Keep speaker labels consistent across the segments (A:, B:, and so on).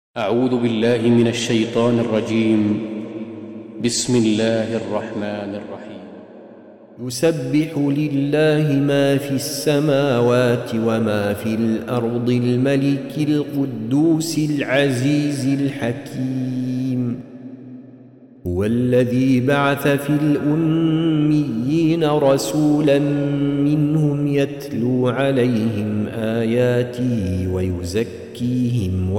A: أعوذ بالله من الشيطان الرجيم. بسم الله الرحمن الرحيم.
B: يسبح لله ما في السماوات وما في الأرض الملك القدوس العزيز الحكيم. هو الذي بعث في الأميين رسولا منهم يتلو عليهم آياته ويزكيهم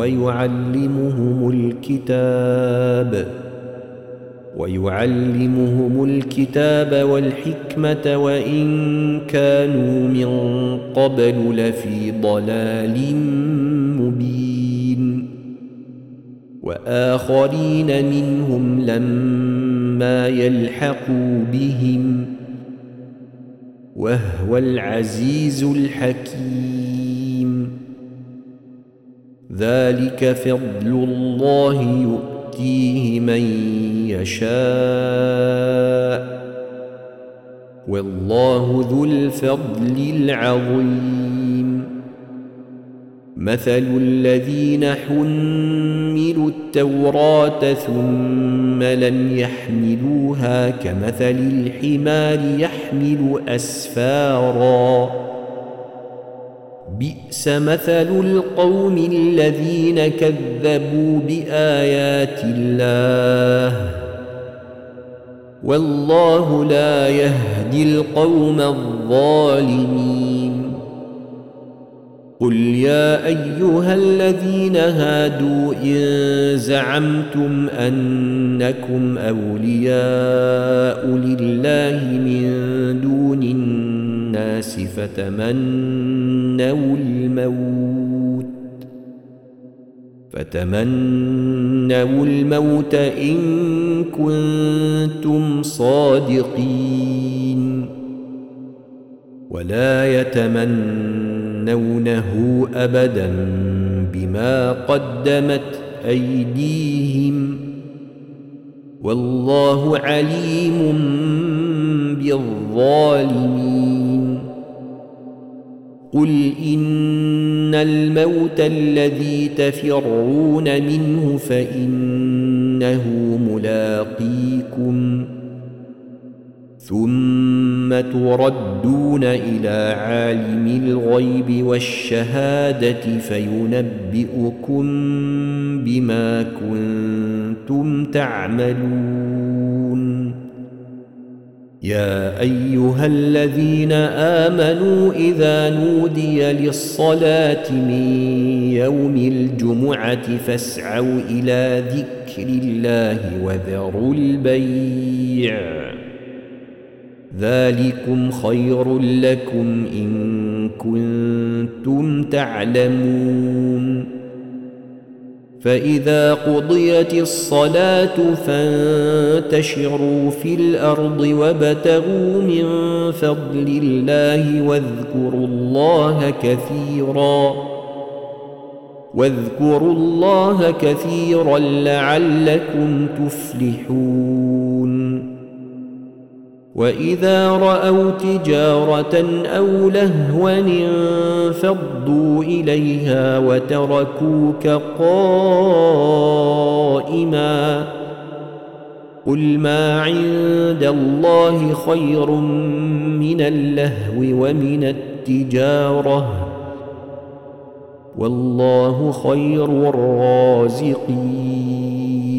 B: ويعلمهم الكتاب والحكمة وإن كانوا من قبل لفي ضلال مبين. وآخرين منهم لما يلحقوا بهم وهو العزيز الحكيم. ذلك فضل الله يؤتيه من يشاء والله ذو الفضل العظيم. مثل الذين حملوا التوراة ثم لم يحملوها كمثل الحمار يحمل أسفارا بئس مثل القوم الذين كذبوا بآيات الله والله لا يهدي القوم الظالمين. قل يا أيها الذين هادوا إن زعمتم أنكم أولياء لله من دون الناس فتمنوا الموت إن كنتم صادقين ولا يتمنونه أبدا بما قدمت أيديهم والله عليم بالظالمين. قل إن الموت الذي تفرون منه فإنه ملاقيكم ثم تردون إلى عالم الغيب والشهادة فينبئكم بما كنتم تعملون. يا أيها الذين آمنوا إذا نودي للصلاة من يوم الجمعة فاسعوا إلى ذكر الله وذروا البيع ذلكم خير لكم إن كنتم تعلمون. فإذا قضيت الصلاة فانتشروا في الأرض وابتغوا من فضل الله واذكروا الله كثيرا لعلكم تفلحون. وإذا رأوا تجارة أو لهوا انفضوا إليها وتركوك قائما قل ما عند الله خير من اللهو ومن التجارة والله خير الرازقين.